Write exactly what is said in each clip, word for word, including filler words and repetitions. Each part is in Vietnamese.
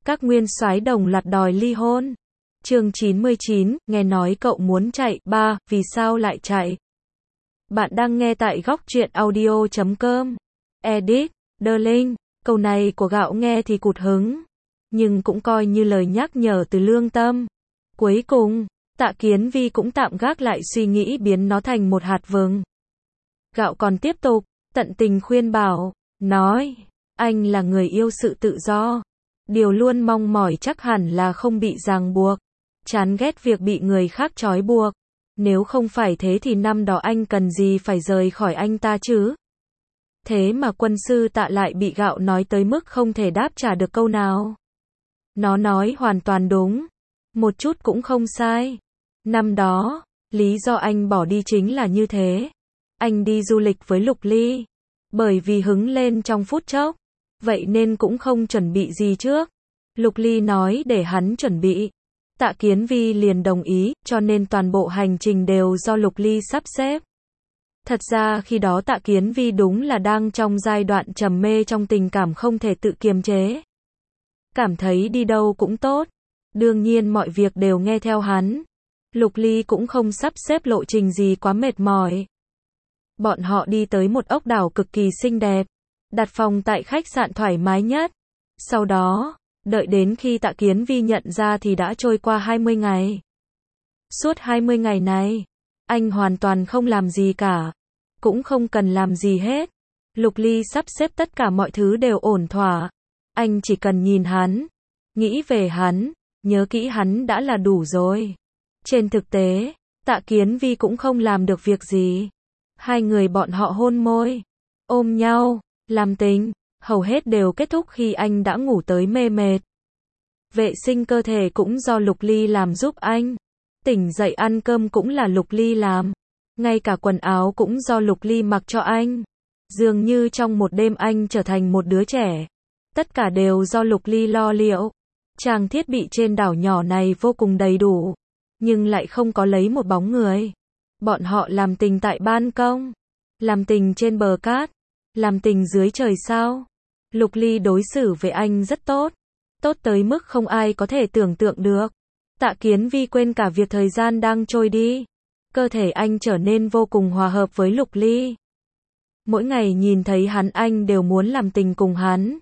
Các nguyên soái đồng loạt đòi ly hôn. Chương chín mươi chín, nghe nói cậu muốn chạy, ba, vì sao lại chạy? Bạn đang nghe tại góc truyện audio chấm com. Edit, Darling, câu này của Gạo nghe thì cụt hứng, nhưng cũng coi như lời nhắc nhở từ lương tâm. Cuối cùng, Tạ Kiến Vi cũng tạm gác lại suy nghĩ biến nó thành một hạt vừng. Gạo còn tiếp tục, tận tình khuyên bảo, nói, anh là người yêu sự tự do. Điều luôn mong mỏi chắc hẳn là không bị ràng buộc. Chán ghét việc bị người khác trói buộc. Nếu không phải thế thì năm đó anh cần gì phải rời khỏi anh ta chứ? Thế mà quân sư Tạ lại bị Gạo nói tới mức không thể đáp trả được câu nào. Nó nói hoàn toàn đúng. Một chút cũng không sai. Năm đó, lý do anh bỏ đi chính là như thế. Anh đi du lịch với Lục Ly. Bởi vì hứng lên trong phút chốc. Vậy nên cũng không chuẩn bị gì trước. Lục Ly nói để hắn chuẩn bị. Tạ Kiến Vi liền đồng ý, cho nên toàn bộ hành trình đều do Lục Ly sắp xếp. Thật ra khi đó Tạ Kiến Vi đúng là đang trong giai đoạn trầm mê trong tình cảm không thể tự kiềm chế. Cảm thấy đi đâu cũng tốt. Đương nhiên mọi việc đều nghe theo hắn. Lục Ly cũng không sắp xếp lộ trình gì quá mệt mỏi. Bọn họ đi tới một ốc đảo cực kỳ xinh đẹp. Đặt phòng tại khách sạn thoải mái nhất. Sau đó, đợi đến khi Tạ Kiến Vi nhận ra thì đã trôi qua hai mươi ngày. Suốt hai mươi ngày này, anh hoàn toàn không làm gì cả. Cũng không cần làm gì hết. Lục Ly sắp xếp tất cả mọi thứ đều ổn thỏa. Anh chỉ cần nhìn hắn, nghĩ về hắn, nhớ kỹ hắn đã là đủ rồi. Trên thực tế, Tạ Kiến Vi cũng không làm được việc gì. Hai người bọn họ hôn môi, ôm nhau, làm tình, hầu hết đều kết thúc khi anh đã ngủ tới mê mệt. Vệ sinh cơ thể cũng do Lục Ly làm giúp anh. Tỉnh dậy ăn cơm cũng là Lục Ly làm. Ngay cả quần áo cũng do Lục Ly mặc cho anh. Dường như trong một đêm anh trở thành một đứa trẻ. Tất cả đều do Lục Ly lo liệu. Trang thiết bị trên đảo nhỏ này vô cùng đầy đủ. Nhưng lại không có lấy một bóng người. Bọn họ làm tình tại ban công. Làm tình trên bờ cát. Làm tình dưới trời sao. Lục Ly đối xử với anh rất tốt. Tốt tới mức không ai có thể tưởng tượng được. Tạ Kiến Vi quên cả việc thời gian đang trôi đi. Cơ thể anh trở nên vô cùng hòa hợp với Lục Ly. Mỗi ngày nhìn thấy hắn anh đều muốn làm tình cùng hắn.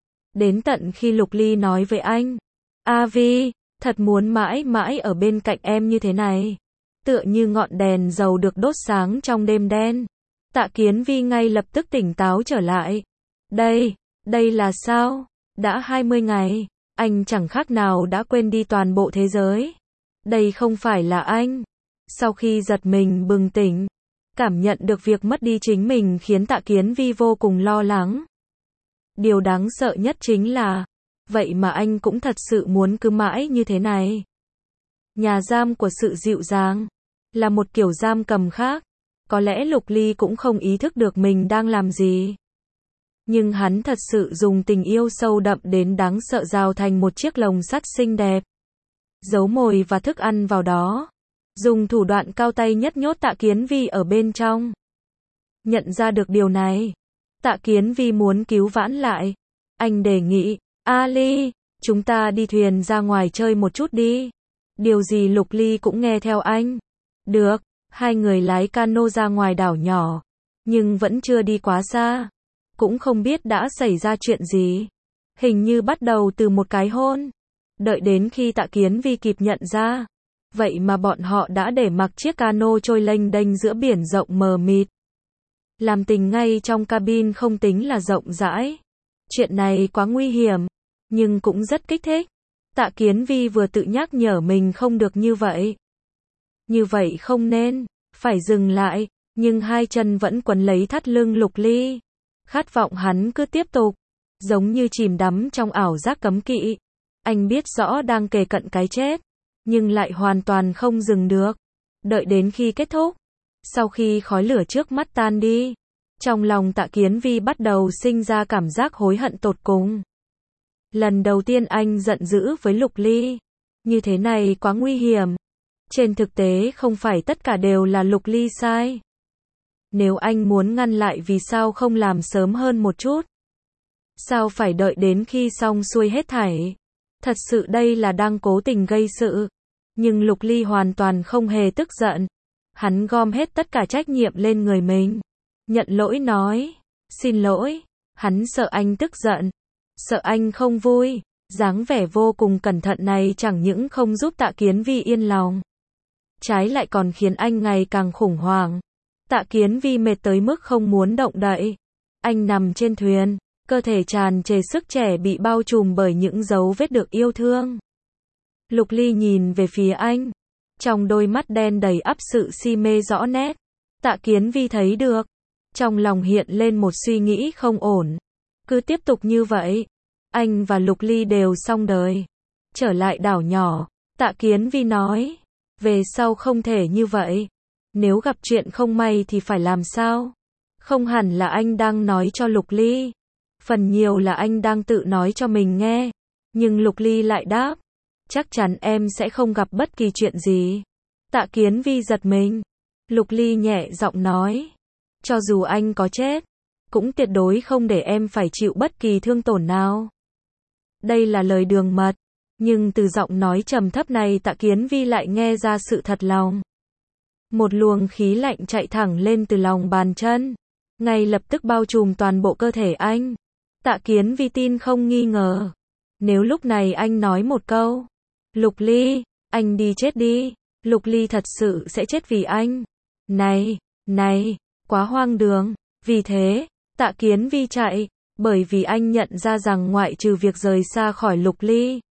Đến tận khi Lục Ly nói với anh, A Vi, thật muốn mãi mãi ở bên cạnh em như thế này. Tựa như ngọn đèn dầu được đốt sáng trong đêm đen. Tạ Kiến Vi ngay lập tức tỉnh táo trở lại. Đây, đây là sao? Đã hai mươi ngày, anh chẳng khác nào đã quên đi toàn bộ thế giới. Đây không phải là anh. Sau khi giật mình bừng tỉnh, cảm nhận được việc mất đi chính mình khiến Tạ Kiến Vi vô cùng lo lắng. Điều đáng sợ nhất chính là, vậy mà anh cũng thật sự muốn cứ mãi như thế này. Nhà giam của sự dịu dàng, là một kiểu giam cầm khác. Có lẽ Lục Ly cũng không ý thức được mình đang làm gì. Nhưng hắn thật sự dùng tình yêu sâu đậm đến đáng sợ rào thành một chiếc lồng sắt xinh đẹp. Giấu mồi và thức ăn vào đó. Dùng thủ đoạn cao tay nhất nhốt Tạ Kiến Vi ở bên trong. Nhận ra được điều này, Tạ Kiến Vi muốn cứu vãn lại. Anh đề nghị, Ali, chúng ta đi thuyền ra ngoài chơi một chút đi. Điều gì Lục Ly cũng nghe theo anh. Được, hai người lái cano ra ngoài đảo nhỏ. Nhưng vẫn chưa đi quá xa. Cũng không biết đã xảy ra chuyện gì. Hình như bắt đầu từ một cái hôn. Đợi đến khi Tạ Kiến Vi kịp nhận ra. Vậy mà bọn họ đã để mặc chiếc cano trôi lênh đênh giữa biển rộng mờ mịt. Làm tình ngay trong cabin không tính là rộng rãi. Chuyện này quá nguy hiểm. Nhưng cũng rất kích thích. Tạ Kiến Vi vừa tự nhắc nhở mình không được như vậy. Như vậy không nên. Phải dừng lại. Nhưng hai chân vẫn quấn lấy thắt lưng Lục Ly. Khát vọng hắn cứ tiếp tục. Giống như chìm đắm trong ảo giác cấm kỵ. Anh biết rõ đang kề cận cái chết. Nhưng lại hoàn toàn không dừng được. Đợi đến khi kết thúc. Sau khi khói lửa trước mắt tan đi. Trong lòng Tạ Kiến Vi bắt đầu sinh ra cảm giác hối hận tột cùng. Lần đầu tiên anh giận dữ với Lục Ly. Như thế này quá nguy hiểm. Trên thực tế không phải tất cả đều là Lục Ly sai. Nếu anh muốn ngăn lại vì sao không làm sớm hơn một chút? Sao phải đợi đến khi xong xuôi hết thảy? Thật sự đây là đang cố tình gây sự. Nhưng Lục Ly hoàn toàn không hề tức giận. Hắn gom hết tất cả trách nhiệm lên người mình. Nhận lỗi nói. Xin lỗi. Hắn sợ anh tức giận. Sợ anh không vui. Dáng vẻ vô cùng cẩn thận này chẳng những không giúp Tạ Kiến Vi yên lòng. Trái lại còn khiến anh ngày càng khủng hoảng. Tạ Kiến Vi mệt tới mức không muốn động đậy. Anh nằm trên thuyền. Cơ thể tràn trề sức trẻ bị bao trùm bởi những dấu vết được yêu thương. Lục Ly nhìn về phía anh. Trong đôi mắt đen đầy ắp sự si mê rõ nét. Tạ Kiến Vi thấy được. Trong lòng hiện lên một suy nghĩ không ổn. Cứ tiếp tục như vậy, anh và Lục Ly đều xong đời. Trở lại đảo nhỏ, Tạ Kiến Vi nói. Về sau không thể như vậy. Nếu gặp chuyện không may thì phải làm sao? Không hẳn là anh đang nói cho Lục Ly. Phần nhiều là anh đang tự nói cho mình nghe. Nhưng Lục Ly lại đáp. Chắc chắn em sẽ không gặp bất kỳ chuyện gì. Tạ Kiến Vi giật mình. Lục Ly nhẹ giọng nói. Cho dù anh có chết, cũng tuyệt đối không để em phải chịu bất kỳ thương tổn nào. Đây là lời đường mật. Nhưng từ giọng nói trầm thấp này Tạ Kiến Vi lại nghe ra sự thật lòng. Một luồng khí lạnh chạy thẳng lên từ lòng bàn chân. Ngay lập tức bao trùm toàn bộ cơ thể anh. Tạ Kiến Vi tin không nghi ngờ. Nếu lúc này anh nói một câu. Lục Ly, anh đi chết đi. Lục Ly thật sự sẽ chết vì anh. Này, này, quá hoang đường. Vì thế, Tạ Kiến Vi chạy. Bởi vì anh nhận ra rằng ngoại trừ việc rời xa khỏi Lục Ly,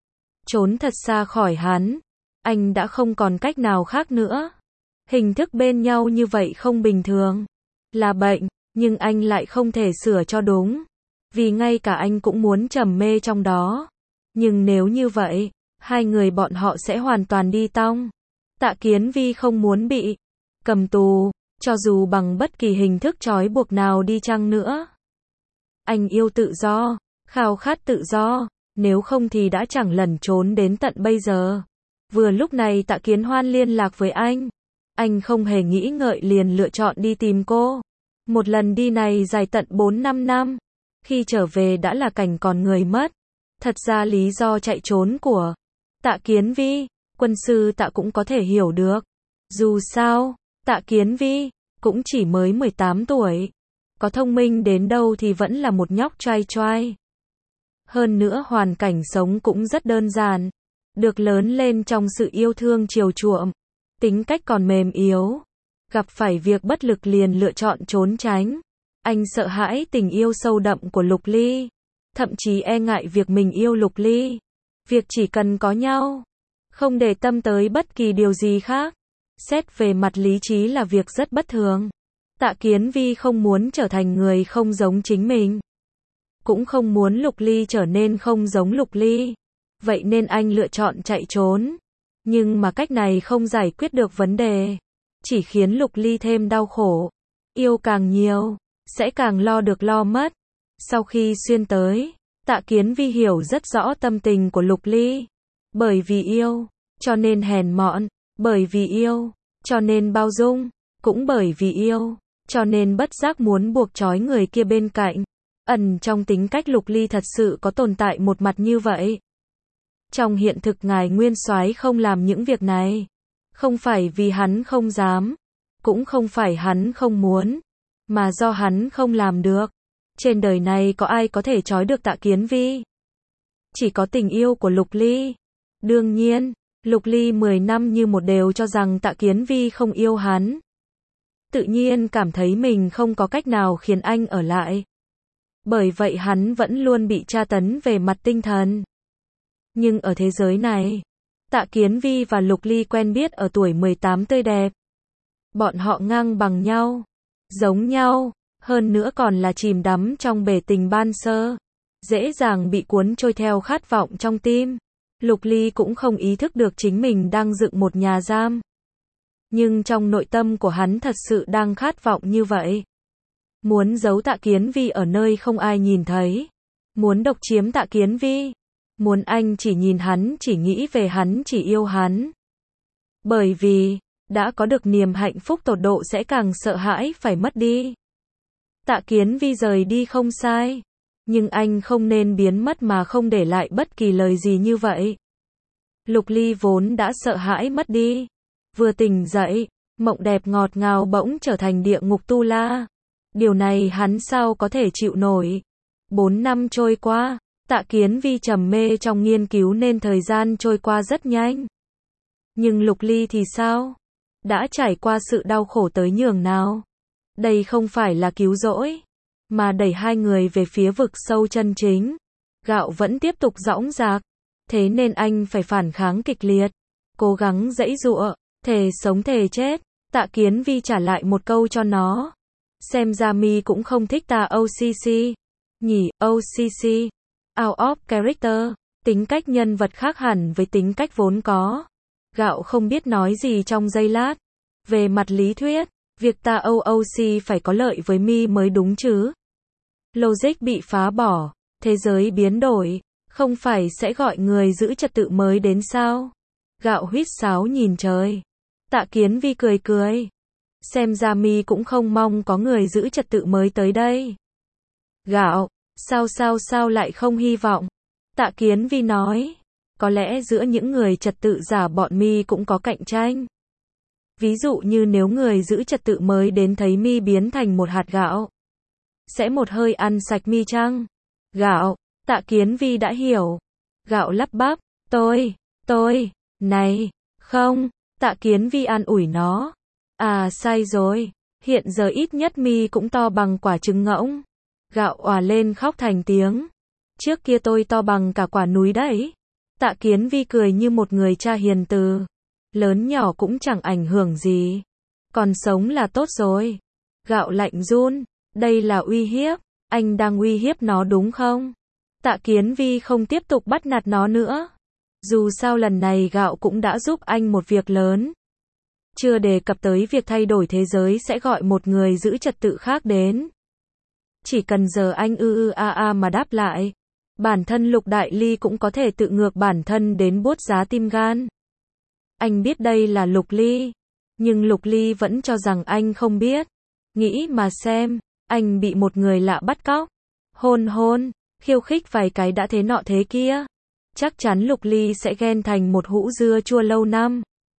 trốn thật xa khỏi hắn, anh đã không còn cách nào khác nữa. Hình thức bên nhau như vậy không bình thường. Là bệnh, nhưng anh lại không thể sửa cho đúng. Vì ngay cả anh cũng muốn trầm mê trong đó. Nhưng nếu như vậy, hai người bọn họ sẽ hoàn toàn đi tong. Tạ Kiến Vi không muốn bị cầm tù, cho dù bằng bất kỳ hình thức trói buộc nào đi chăng nữa. Anh yêu tự do, khao khát tự do, nếu không thì đã chẳng lẩn trốn đến tận bây giờ. Vừa lúc này Tạ Kiến Hoan liên lạc với anh. Anh không hề nghĩ ngợi liền lựa chọn đi tìm cô. Một lần đi này dài tận bốn năm năm. Khi trở về đã là cảnh còn người mất. Thật ra lý do chạy trốn của Tạ Kiến Vi, quân sư Tạ cũng có thể hiểu được. Dù sao, Tạ Kiến Vi cũng chỉ mới mười tám tuổi. Có thông minh đến đâu thì vẫn là một nhóc trai trai. Hơn nữa hoàn cảnh sống cũng rất đơn giản. Được lớn lên trong sự yêu thương chiều chuộng. Tính cách còn mềm yếu. Gặp phải việc bất lực liền lựa chọn trốn tránh. Anh sợ hãi tình yêu sâu đậm của Lục Ly. Thậm chí e ngại việc mình yêu Lục Ly. Việc chỉ cần có nhau. Không để tâm tới bất kỳ điều gì khác. Xét về mặt lý trí là việc rất bất thường. Tạ Kiến Vi không muốn trở thành người không giống chính mình. Cũng không muốn Lục Ly trở nên không giống Lục Ly. Vậy nên anh lựa chọn chạy trốn. Nhưng mà cách này không giải quyết được vấn đề. Chỉ khiến Lục Ly thêm đau khổ. Yêu càng nhiều, sẽ càng lo được lo mất. Sau khi xuyên tới, Tạ Kiến Vi hiểu rất rõ tâm tình của Lục Ly. Bởi vì yêu, cho nên hèn mọn. Bởi vì yêu, cho nên bao dung. Cũng bởi vì yêu, cho nên bất giác muốn buộc trói người kia bên cạnh. Ẩn trong tính cách Lục Ly thật sự có tồn tại một mặt như vậy. Trong hiện thực ngài Nguyên Soái không làm những việc này. Không phải vì hắn không dám. Cũng không phải hắn không muốn. Mà do hắn không làm được. Trên đời này có ai có thể trói được Tạ Kiến Vi? Chỉ có tình yêu của Lục Ly. Đương nhiên, Lục Ly mười năm như một đều cho rằng Tạ Kiến Vi không yêu hắn. Tự nhiên cảm thấy mình không có cách nào khiến anh ở lại. Bởi vậy hắn vẫn luôn bị tra tấn về mặt tinh thần. Nhưng ở thế giới này, Tạ Kiến Vi và Lục Ly quen biết ở tuổi mười tám tươi đẹp. Bọn họ ngang bằng nhau, giống nhau, hơn nữa còn là chìm đắm trong bể tình ban sơ. Dễ dàng bị cuốn trôi theo khát vọng trong tim. Lục Ly cũng không ý thức được chính mình đang dựng một nhà giam. Nhưng trong nội tâm của hắn thật sự đang khát vọng như vậy. Muốn giấu Tạ Kiến Vi ở nơi không ai nhìn thấy. Muốn độc chiếm Tạ Kiến Vi. Muốn anh chỉ nhìn hắn, chỉ nghĩ về hắn, chỉ yêu hắn. Bởi vì, đã có được niềm hạnh phúc tột độ sẽ càng sợ hãi phải mất đi. Tạ Kiến Vi rời đi không sai. Nhưng anh không nên biến mất mà không để lại bất kỳ lời gì như vậy. Lục Ly vốn đã sợ hãi mất đi. Vừa tỉnh dậy, mộng đẹp ngọt ngào bỗng trở thành địa ngục tu la. Điều này hắn sao có thể chịu nổi. Bốn năm trôi qua, Tạ Kiến Vi trầm mê trong nghiên cứu nên thời gian trôi qua rất nhanh. Nhưng Lục Ly thì sao? Đã trải qua sự đau khổ tới nhường nào? Đây không phải là cứu rỗi, mà đẩy hai người về phía vực sâu chân chính. Gạo vẫn tiếp tục dõng dạc, thế nên anh phải phản kháng kịch liệt, cố gắng giãy giụa, thề sống thề chết. Tạ Kiến Vi trả lại một câu cho nó. Xem ra mi cũng không thích ta ô xê xê. Nhỉ, ô xê xê. Out of character. Tính cách nhân vật khác hẳn với tính cách vốn có. Gạo không biết nói gì trong giây lát. Về mặt lý thuyết, việc ta ô ô xê phải có lợi với mi mới đúng chứ. Logic bị phá bỏ, thế giới biến đổi, không phải sẽ gọi người giữ trật tự mới đến sao? Gạo huýt sáo nhìn trời. Tạ Kiến Vi cười cười. Xem ra mi cũng không mong có người giữ trật tự mới tới đây. Gạo, sao sao sao lại không hy vọng? Tạ Kiến Vi nói. Có lẽ giữa những người trật tự giả bọn mi cũng có cạnh tranh. Ví dụ như nếu người giữ trật tự mới đến thấy mi biến thành một hạt gạo, sẽ một hơi ăn sạch mi chăng? Gạo, Tạ Kiến Vi đã hiểu. Gạo lắp bắp, tôi, tôi, này, không, Tạ Kiến Vi an ủi nó. À sai rồi, hiện giờ ít nhất mi cũng to bằng quả trứng ngỗng. Gạo òa lên khóc thành tiếng. Trước kia tôi to bằng cả quả núi đấy. Tạ Kiến Vi cười như một người cha hiền từ. Lớn nhỏ cũng chẳng ảnh hưởng gì. Còn sống là tốt rồi. Gạo lạnh run. Đây là uy hiếp. Anh đang uy hiếp nó đúng không? Tạ Kiến Vi không tiếp tục bắt nạt nó nữa. Dù sao lần này Gạo cũng đã giúp anh một việc lớn. Chưa đề cập tới việc thay đổi thế giới sẽ gọi một người giữ trật tự khác đến. Chỉ cần giờ anh ư ư a a mà đáp lại. Bản thân Lục Đại Ly cũng có thể tự ngược bản thân đến buốt giá tim gan. Anh biết đây là Lục Ly. Nhưng Lục Ly vẫn cho rằng anh không biết. Nghĩ mà xem, anh bị một người lạ bắt cóc. Hôn hôn, khiêu khích vài cái đã thế nọ thế kia. Chắc chắn Lục Ly sẽ ghen thành một hũ dưa chua lâu năm.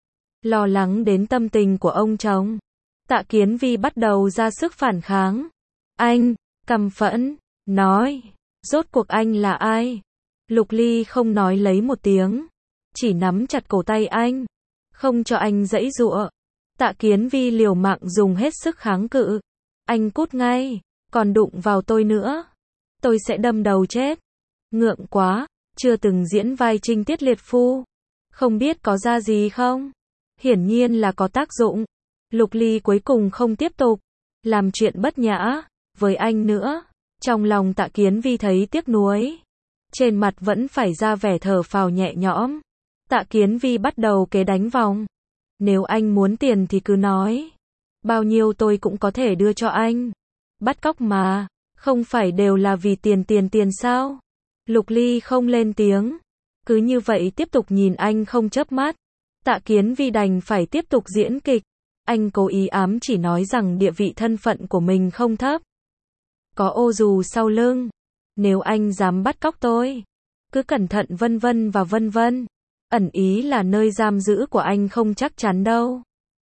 Lo lắng đến tâm tình của ông chồng. Tạ Kiến Vi bắt đầu ra sức phản kháng. Anh, căm phẫn, nói. Rốt cuộc anh là ai? Lục Ly không nói lấy một tiếng. Chỉ nắm chặt cổ tay anh. Không cho anh giãy giụa. Tạ Kiến Vi liều mạng dùng hết sức kháng cự. Anh cút ngay. Còn đụng vào tôi nữa. Tôi sẽ đâm đầu chết. Ngượng quá. Chưa từng diễn vai trinh tiết liệt phu. Không biết có ra gì không? Hiển nhiên là có tác dụng. Lục Ly cuối cùng không tiếp tục làm chuyện bất nhã với anh nữa. Trong lòng Tạ Kiến Vi thấy tiếc nuối. Trên mặt vẫn phải ra vẻ thở phào nhẹ nhõm. Tạ Kiến Vi bắt đầu kế đánh vòng. Nếu anh muốn tiền thì cứ nói. Bao nhiêu tôi cũng có thể đưa cho anh. Bắt cóc mà. Không phải đều là vì tiền tiền tiền sao? Lục Ly không lên tiếng. Cứ như vậy tiếp tục nhìn anh không chớp mắt. Tạ Kiến Vi đành phải tiếp tục diễn kịch. Anh cố ý ám chỉ nói rằng địa vị thân phận của mình không thấp. Có ô dù sau lưng. Nếu anh dám bắt cóc tôi, cứ cẩn thận vân vân và vân vân. Ẩn ý là nơi giam giữ của anh không chắc chắn đâu.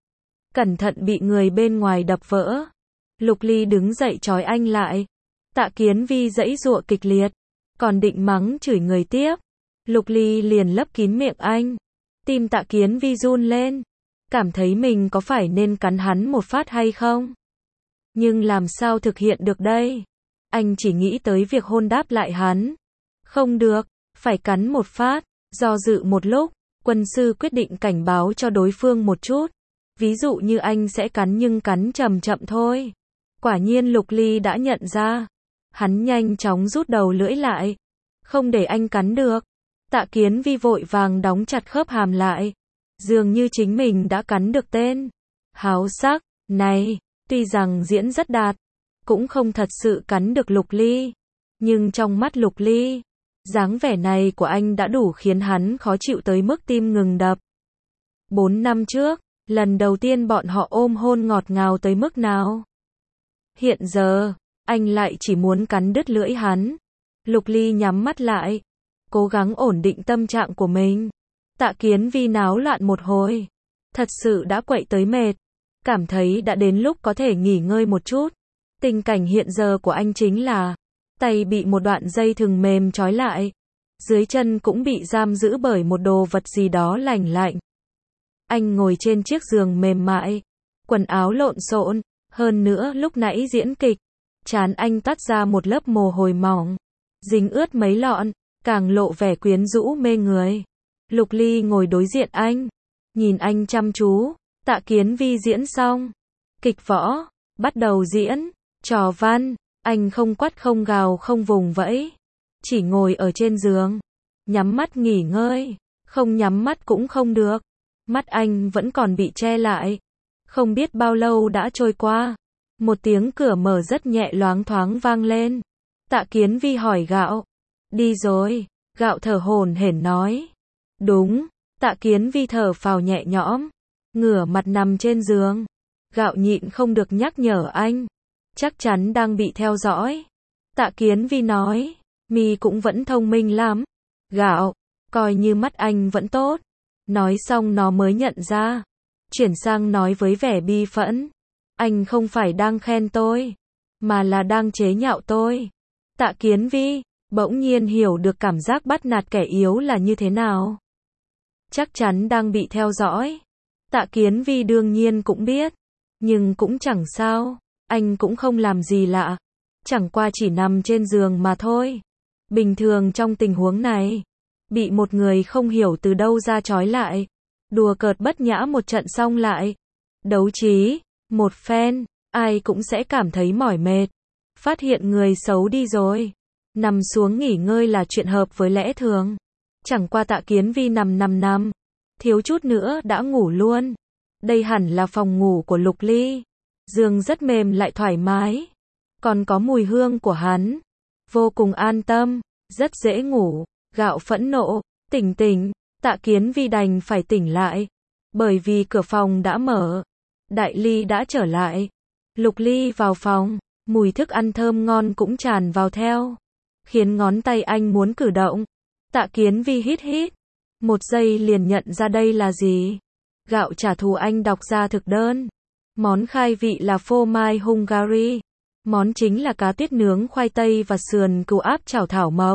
Cẩn thận bị người bên ngoài đập vỡ. Lục Ly đứng dậy trói anh lại. Tạ Kiến Vi giãy giụa kịch liệt. Còn định mắng chửi người tiếp. Lục Ly liền lấp kín miệng anh. Tim Tạ Kiến Vi run lên. Cảm thấy mình có phải nên cắn hắn một phát hay không? Nhưng làm sao thực hiện được đây? Anh chỉ nghĩ tới việc hôn đáp lại hắn. Không được, phải cắn một phát. Do dự một lúc, quân sư quyết định cảnh báo cho đối phương một chút. Ví dụ như anh sẽ cắn nhưng cắn chậm chậm thôi. Quả nhiên Lục Ly đã nhận ra. Hắn nhanh chóng rút đầu lưỡi lại. Không để anh cắn được. Tạ Kiến Vi vội vàng đóng chặt khớp hàm lại. Dường như chính mình đã cắn được tên háo sắc này. Tuy rằng diễn rất đạt, cũng không thật sự cắn được Lục Ly. Nhưng trong mắt Lục Ly, dáng vẻ này của anh đã đủ khiến hắn khó chịu tới mức tim ngừng đập. Bốn năm trước, lần đầu tiên bọn họ ôm hôn ngọt ngào tới mức nào? Hiện giờ, anh lại chỉ muốn cắn đứt lưỡi hắn. Lục Ly nhắm mắt lại, cố gắng ổn định tâm trạng của mình. Tạ Kiến Vi náo loạn một hồi, thật sự đã quậy tới mệt, cảm thấy đã đến lúc có thể nghỉ ngơi một chút. Tình cảnh hiện giờ của anh chính là tay bị một đoạn dây thừng mềm trói lại, dưới chân cũng bị giam giữ bởi một đồ vật gì đó lành lạnh. Anh ngồi trên chiếc giường mềm mại, quần áo lộn xộn, hơn nữa lúc nãy diễn kịch, trán anh toát ra một lớp mồ hôi mỏng, dính ướt mấy lọn, càng lộ vẻ quyến rũ mê người. Lục Ly ngồi đối diện anh, nhìn anh chăm chú. Tạ Kiến Vi diễn xong, kịch võ bắt đầu diễn, trò văn, anh không quát không gào không vùng vẫy, chỉ ngồi ở trên giường, nhắm mắt nghỉ ngơi, không nhắm mắt cũng không được, mắt anh vẫn còn bị che lại. Không biết bao lâu đã trôi qua, một tiếng cửa mở rất nhẹ loáng thoáng vang lên. Tạ Kiến Vi hỏi Gạo, đi rồi? Gạo thở hổn hển nói, đúng. Tạ Kiến Vi thở phào nhẹ nhõm, ngửa mặt nằm trên giường. Gạo nhịn không được nhắc nhở anh, chắc chắn đang bị theo dõi. Tạ Kiến Vi nói, mi cũng vẫn thông minh lắm. Gạo, coi như mắt anh vẫn tốt. Nói xong nó mới nhận ra, chuyển sang nói với vẻ bi phẫn, anh không phải đang khen tôi, mà là đang chế nhạo tôi. Tạ Kiến Vi bỗng nhiên hiểu được cảm giác bắt nạt kẻ yếu là như thế nào. Chắc chắn đang bị theo dõi. Tạ Kiến Vi đương nhiên cũng biết, nhưng cũng chẳng sao, anh cũng không làm gì lạ, chẳng qua chỉ nằm trên giường mà thôi. Bình thường trong tình huống này, bị một người không hiểu từ đâu ra trói lại, đùa cợt bất nhã một trận xong lại đấu trí một phen, ai cũng sẽ cảm thấy mỏi mệt. Phát hiện người xấu đi rồi, nằm xuống nghỉ ngơi là chuyện hợp với lẽ thường. Chẳng qua Tạ Kiến Vi nằm nằm nằm, thiếu chút nữa đã ngủ luôn. Đây hẳn là phòng ngủ của Lục Ly, giường rất mềm lại thoải mái, còn có mùi hương của hắn, vô cùng an tâm, rất dễ ngủ. Gạo phẫn nộ, tỉnh tỉnh. Tạ Kiến Vi đành phải tỉnh lại, bởi vì cửa phòng đã mở, Đại Ly đã trở lại. Lục Ly vào phòng, mùi thức ăn thơm ngon cũng tràn vào theo, khiến ngón tay anh muốn cử động. Tạ Kiến Vi hít hít, một giây liền nhận ra đây là gì. Gạo trả thù anh đọc ra thực đơn. Món khai vị là phô mai Hungary. Món chính là cá tiết nướng khoai tây và sườn cừu áp chảo thảo mộc.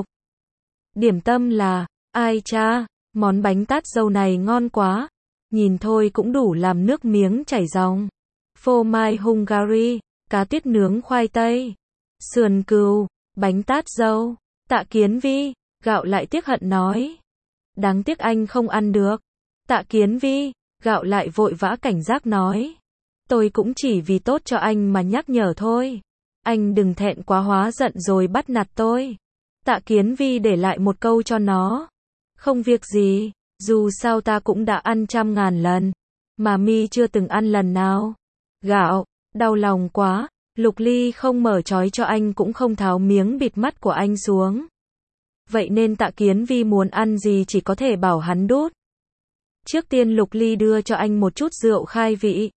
Điểm tâm là, ai cha, món bánh tát dâu này ngon quá. Nhìn thôi cũng đủ làm nước miếng chảy ròng. Phô mai Hungary, cá tiết nướng khoai tây, sườn cừu, bánh tát dâu. Tạ Kiến Vi, Gạo lại tiếc hận nói. Đáng tiếc anh không ăn được. Tạ Kiến Vi, Gạo lại vội vã cảnh giác nói. Tôi cũng chỉ vì tốt cho anh mà nhắc nhở thôi. Anh đừng thẹn quá hóa giận rồi bắt nạt tôi. Tạ Kiến Vi để lại một câu cho nó. Không việc gì, dù sao ta cũng đã ăn trăm ngàn lần, mà mi chưa từng ăn lần nào. Gạo, đau lòng quá. Lục Ly không mở trói cho anh cũng không tháo miếng bịt mắt của anh xuống. Vậy nên Tạ Kiến Vi muốn ăn gì chỉ có thể bảo hắn đút. Trước tiên Lục Ly đưa cho anh một chút rượu khai vị.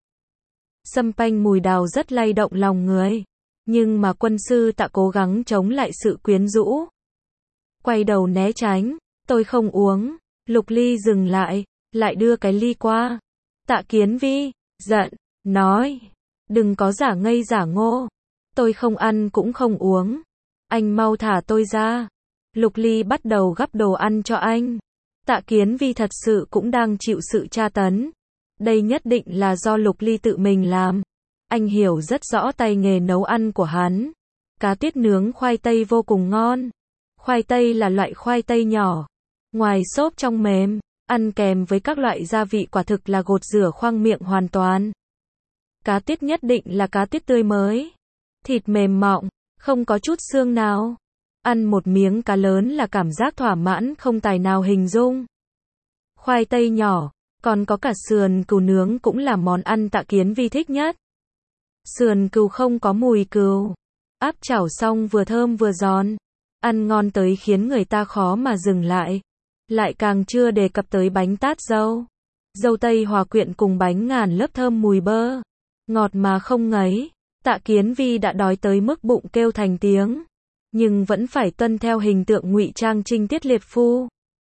Sâm panh mùi đào rất lay động lòng người. Nhưng mà quân sư Tạ cố gắng chống lại sự quyến rũ. Quay đầu né tránh. Tôi không uống. Lục Ly dừng lại, lại đưa cái ly qua. Tạ Kiến Vi giận, nói. Đừng có giả ngây giả ngô. Tôi không ăn cũng không uống. Anh mau thả tôi ra. Lục Ly bắt đầu gắp đồ ăn cho anh. Tạ Kiến Vi thật sự cũng đang chịu sự tra tấn. Đây nhất định là do Lục Ly tự mình làm. Anh hiểu rất rõ tay nghề nấu ăn của hắn. Cá tiết nướng khoai tây vô cùng ngon. Khoai tây là loại khoai tây nhỏ, ngoài xốp trong mềm, ăn kèm với các loại gia vị quả thực là gột rửa khoang miệng hoàn toàn. Cá tiết nhất định là cá tiết tươi mới. Thịt mềm mọng, không có chút xương nào. Ăn một miếng cá lớn là cảm giác thỏa mãn không tài nào hình dung. Khoai tây nhỏ, còn có cả sườn cừu nướng cũng là món ăn Tạ Kiến Vi thích nhất. Sườn cừu không có mùi cừu, áp chảo xong vừa thơm vừa giòn, ăn ngon tới khiến người ta khó mà dừng lại. Lại càng chưa đề cập tới bánh tát dâu. Dâu tây hòa quyện cùng bánh ngàn lớp thơm mùi bơ, ngọt mà không ngấy. Tạ Kiến Vi đã đói tới mức bụng kêu thành tiếng. nhưng vẫn phải tuân theo hình tượng ngụy trang trinh tiết liệt phu.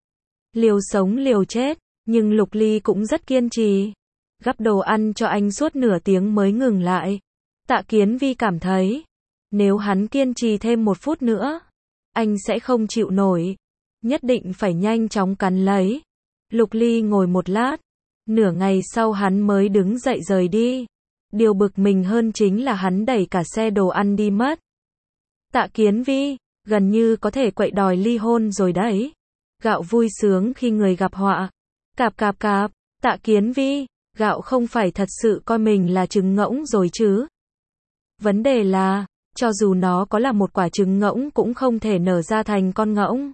Liều sống liều chết, nhưng Lục Ly cũng rất kiên trì. Gắp đồ ăn cho anh suốt nửa tiếng mới ngừng lại. Tạ Kiến Vi cảm thấy, nếu hắn kiên trì thêm một phút nữa, anh sẽ không chịu nổi. Nhất định phải nhanh chóng cắn lấy. Lục Ly ngồi một lát, nửa ngày sau hắn mới đứng dậy rời đi. Điều bực mình hơn chính là hắn đẩy cả xe đồ ăn đi mất. Tạ Kiến Vi, gần như có thể quậy đòi ly hôn rồi đấy. Gạo vui sướng khi người gặp họa. Cạp cạp cạp, Tạ Kiến Vi, Gạo không phải thật sự coi mình là trứng ngỗng rồi chứ. Vấn đề là, cho dù nó có là một quả trứng ngỗng cũng không thể nở ra thành con ngỗng.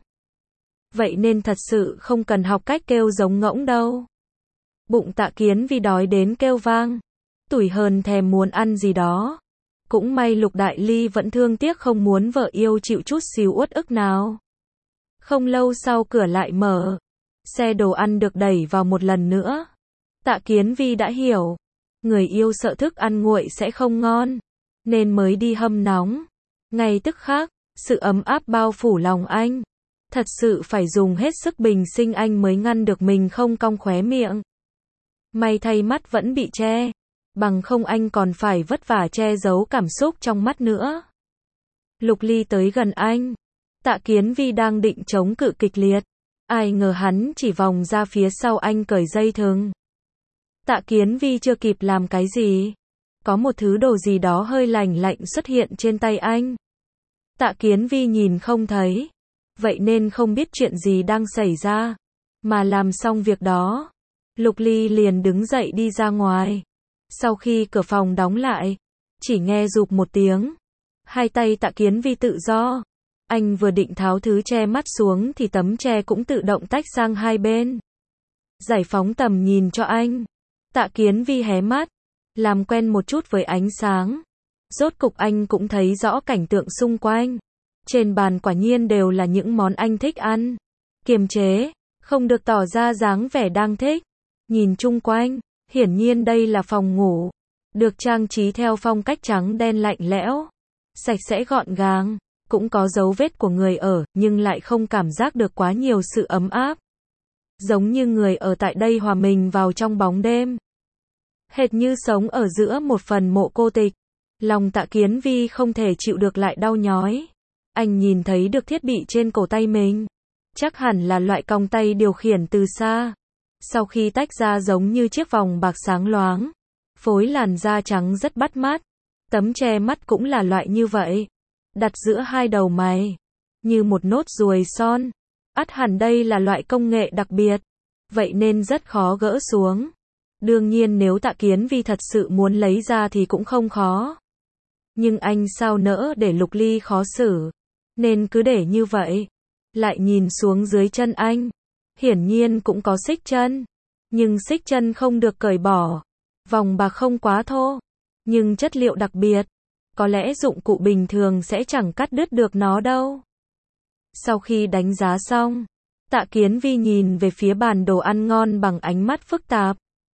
Vậy nên thật sự không cần học cách kêu giống ngỗng đâu. Bụng Tạ Kiến Vi đói đến kêu vang. Tủi hờn thèm muốn ăn gì đó. Cũng may Lục Đại Ly vẫn thương tiếc không muốn vợ yêu chịu chút xíu uất ức nào. Không lâu sau cửa lại mở. Xe đồ ăn được đẩy vào một lần nữa. Tạ Kiến Vi đã hiểu. Người yêu sợ thức ăn nguội sẽ không ngon. Nên mới đi hâm nóng. Ngay tức khắc, sự ấm áp bao phủ lòng anh. Thật sự phải dùng hết sức bình sinh anh mới ngăn được mình không cong khóe miệng. May thay mắt vẫn bị che. Bằng không anh còn phải vất vả che giấu cảm xúc trong mắt nữa. Lục Ly tới gần anh. Tạ Kiến Vi đang định chống cự kịch liệt. Ai ngờ hắn chỉ vòng ra phía sau anh cởi dây thừng. Tạ Kiến Vi chưa kịp làm cái gì. Có một thứ đồ gì đó hơi lành lạnh xuất hiện trên tay anh. Tạ Kiến Vi nhìn không thấy. Vậy nên không biết chuyện gì đang xảy ra. Mà làm xong việc đó, Lục Ly liền đứng dậy đi ra ngoài. Sau khi cửa phòng đóng lại, chỉ nghe rụp một tiếng. Hai tay Tạ Kiến Vi tự do. Anh vừa định tháo thứ che mắt xuống thì tấm che cũng tự động tách sang hai bên. Giải phóng tầm nhìn cho anh. Tạ Kiến Vi hé mắt. Làm quen một chút với ánh sáng. Rốt cục anh cũng thấy rõ cảnh tượng xung quanh. Trên bàn quả nhiên đều là những món anh thích ăn. Kiềm chế, không được tỏ ra dáng vẻ đang thích. Nhìn chung quanh, hiển nhiên đây là phòng ngủ. Được trang trí theo phong cách trắng đen lạnh lẽo. Sạch sẽ gọn gàng. Cũng có dấu vết của người ở, nhưng lại không cảm giác được quá nhiều sự ấm áp. Giống như người ở tại đây hòa mình vào trong bóng đêm. Hệt như sống ở giữa một phần mộ cô tịch. Lòng Tạ Kiến Vi không thể chịu được lại đau nhói. Anh nhìn thấy được thiết bị trên cổ tay mình. Chắc hẳn là loại còng tay điều khiển từ xa. Sau khi tách ra giống như chiếc vòng bạc sáng loáng. Phối làn da trắng rất bắt mắt. Tấm che mắt cũng là loại như vậy. Đặt giữa hai đầu mày. Như một nốt ruồi son. Ắt hẳn đây là loại công nghệ đặc biệt. Vậy nên rất khó gỡ xuống. Đương nhiên nếu Tạ Kiến Vi thật sự muốn lấy ra thì cũng không khó. Nhưng anh sao nỡ để Lục Ly khó xử. Nên cứ để như vậy. Lại nhìn xuống dưới chân anh. Hiển nhiên cũng có xích chân. Nhưng xích chân không được cởi bỏ. Vòng bạc không quá thô. Nhưng chất liệu đặc biệt. Có lẽ dụng cụ bình thường sẽ chẳng cắt đứt được nó đâu. Sau khi đánh giá xong, Tạ Kiến Vi nhìn về phía bàn đồ ăn ngon bằng ánh mắt phức tạp.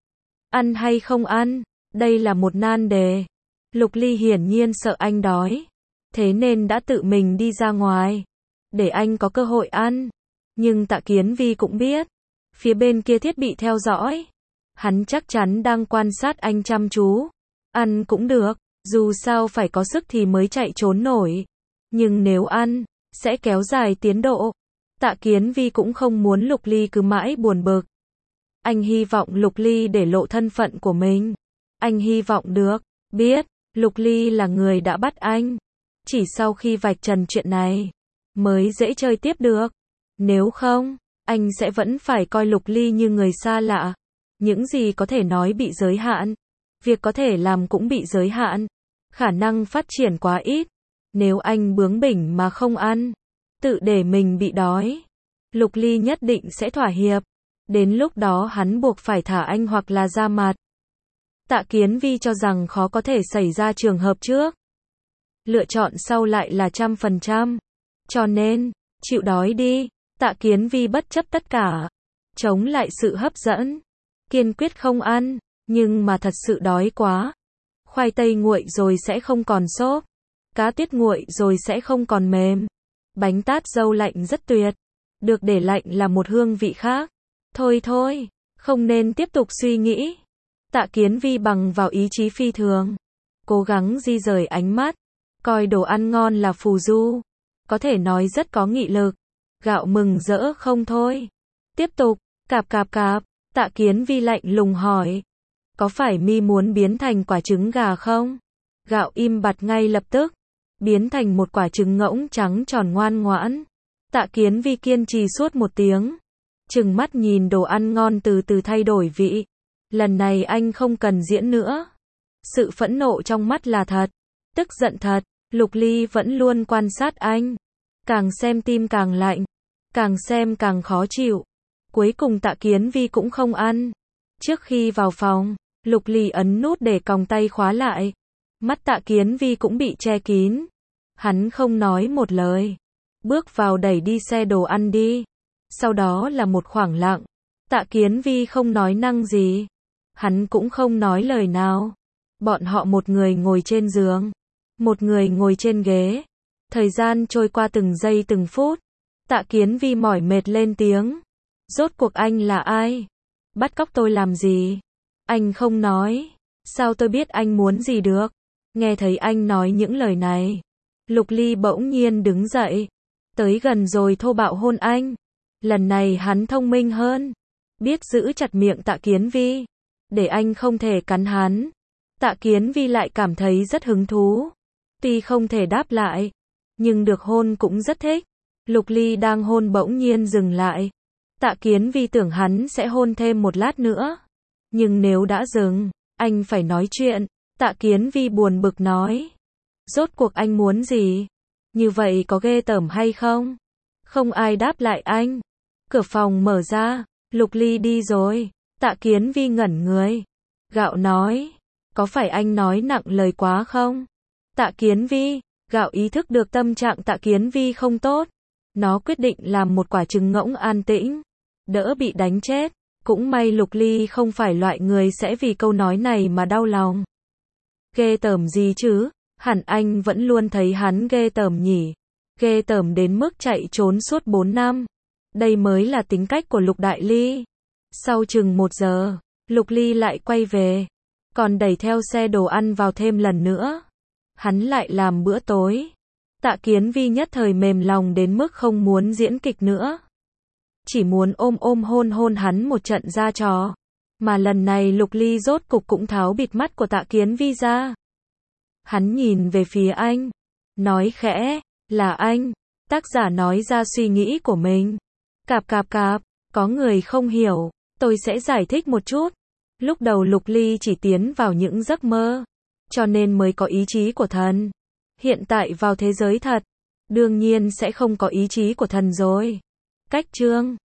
Ăn hay không ăn? Đây là một nan đề. Lục Ly hiển nhiên sợ anh đói. Thế nên đã tự mình đi ra ngoài. Để anh có cơ hội ăn. Nhưng Tạ Kiến Vi cũng biết. Phía bên kia thiết bị theo dõi. Hắn chắc chắn đang quan sát anh chăm chú. Ăn cũng được. Dù sao phải có sức thì mới chạy trốn nổi. Nhưng nếu ăn, sẽ kéo dài tiến độ. Tạ Kiến Vi cũng không muốn Lục Ly cứ mãi buồn bực. Anh hy vọng Lục Ly để lộ thân phận của mình. Anh hy vọng được biết Lục Ly là người đã bắt anh. Chỉ sau khi vạch trần chuyện này, mới dễ chơi tiếp được. Nếu không, anh sẽ vẫn phải coi Lục Ly như người xa lạ. Những gì có thể nói bị giới hạn. Việc có thể làm cũng bị giới hạn. Khả năng phát triển quá ít. Nếu anh bướng bỉnh mà không ăn, tự để mình bị đói, Lục Ly nhất định sẽ thỏa hiệp. Đến lúc đó hắn buộc phải thả anh hoặc là ra mặt. Tạ Kiến Vi cho rằng khó có thể xảy ra trường hợp trước. Lựa chọn sau lại là trăm phần trăm. Cho nên, chịu đói đi. Tạ Kiến Vi bất chấp tất cả. Chống lại sự hấp dẫn. Kiên quyết không ăn. Nhưng mà thật sự đói quá. Khoai tây nguội rồi sẽ không còn xốp. cá tuyết nguội rồi sẽ không còn mềm. Bánh tát dâu lạnh rất tuyệt. Được để lạnh là một hương vị khác. Thôi thôi, không nên tiếp tục suy nghĩ. Tạ Kiến Vi bằng vào ý chí phi thường. Cố gắng di rời ánh mắt. Coi đồ ăn ngon là phù du. Có thể nói rất có nghị lực. Gạo mừng rỡ không thôi. Tiếp tục, cạp cạp cạp. Tạ Kiến Vi lạnh lùng hỏi. Có phải mi muốn biến thành quả trứng gà không? Gạo im bặt ngay lập tức. Biến thành một quả trứng ngỗng trắng tròn ngoan ngoãn. Tạ Kiến Vi kiên trì suốt một tiếng. Trừng mắt nhìn đồ ăn ngon từ từ thay đổi vị. Lần này anh không cần diễn nữa. Sự phẫn nộ trong mắt là thật. Tức giận thật. Lục Ly vẫn luôn quan sát anh. Càng xem tim càng lạnh. Càng xem càng khó chịu. Cuối cùng Tạ Kiến Vi cũng không ăn. Trước khi vào phòng, Lục Ly ấn nút để còng tay khóa lại. Mắt Tạ Kiến Vi cũng bị che kín. Hắn không nói một lời. Bước vào đẩy đi xe đồ ăn đi. Sau đó là một khoảng lặng. Tạ Kiến Vi không nói năng gì. Hắn cũng không nói lời nào. Bọn họ một người ngồi trên giường. Một người ngồi trên ghế. Thời gian trôi qua từng giây từng phút. Tạ Kiến Vi mỏi mệt lên tiếng. Rốt cuộc anh là ai? Bắt cóc tôi làm gì? Anh không nói. Sao tôi biết anh muốn gì được? Nghe thấy anh nói những lời này. Lục Ly bỗng nhiên đứng dậy. Tới gần rồi thô bạo hôn anh. Lần này hắn thông minh hơn. Biết giữ chặt miệng Tạ Kiến Vi. Để anh không thể cắn hắn. Tạ Kiến Vi lại cảm thấy rất hứng thú. Tuy không thể đáp lại. Nhưng được hôn cũng rất thích. Lục Ly đang hôn bỗng nhiên dừng lại. Tạ Kiến Vi tưởng hắn sẽ hôn thêm một lát nữa. Nhưng nếu đã dừng, anh phải nói chuyện. Tạ Kiến Vi buồn bực nói. Rốt cuộc anh muốn gì? Như vậy có ghê tởm hay không? Không ai đáp lại anh. Cửa phòng mở ra. Lục Ly đi rồi. Tạ Kiến Vi ngẩn người. Gạo nói. Có phải anh nói nặng lời quá không? Tạ Kiến Vi. Gạo ý thức được tâm trạng Tạ Kiến Vi không tốt. Nó quyết định làm một quả trứng ngỗng an tĩnh. Đỡ bị đánh chết. Cũng may Lục Ly không phải loại người sẽ vì câu nói này mà đau lòng. Ghê tởm gì chứ? Hẳn anh vẫn luôn thấy hắn ghê tởm nhỉ. Ghê tởm đến mức chạy trốn suốt bốn năm. Đây mới là tính cách của Lục Đại Ly. Sau chừng một giờ, Lục Ly lại quay về. Còn đẩy theo xe đồ ăn vào thêm lần nữa. Hắn lại làm bữa tối. Tạ Kiến Vi nhất thời mềm lòng đến mức không muốn diễn kịch nữa. Chỉ muốn ôm ôm hôn hôn hắn một trận ra trò. Mà lần này Lục Ly rốt cục cũng tháo bịt mắt của Tạ Kiến Vi ra. Hắn nhìn về phía anh. Nói khẽ, là anh. Tác giả nói ra suy nghĩ của mình. Cạp cạp cạp, có người không hiểu. Tôi sẽ giải thích một chút. Lúc đầu Lục Ly chỉ tiến vào những giấc mơ. Cho nên mới có ý chí của thần. Hiện tại vào thế giới thật. Đương nhiên sẽ không có ý chí của thần rồi. Cách chương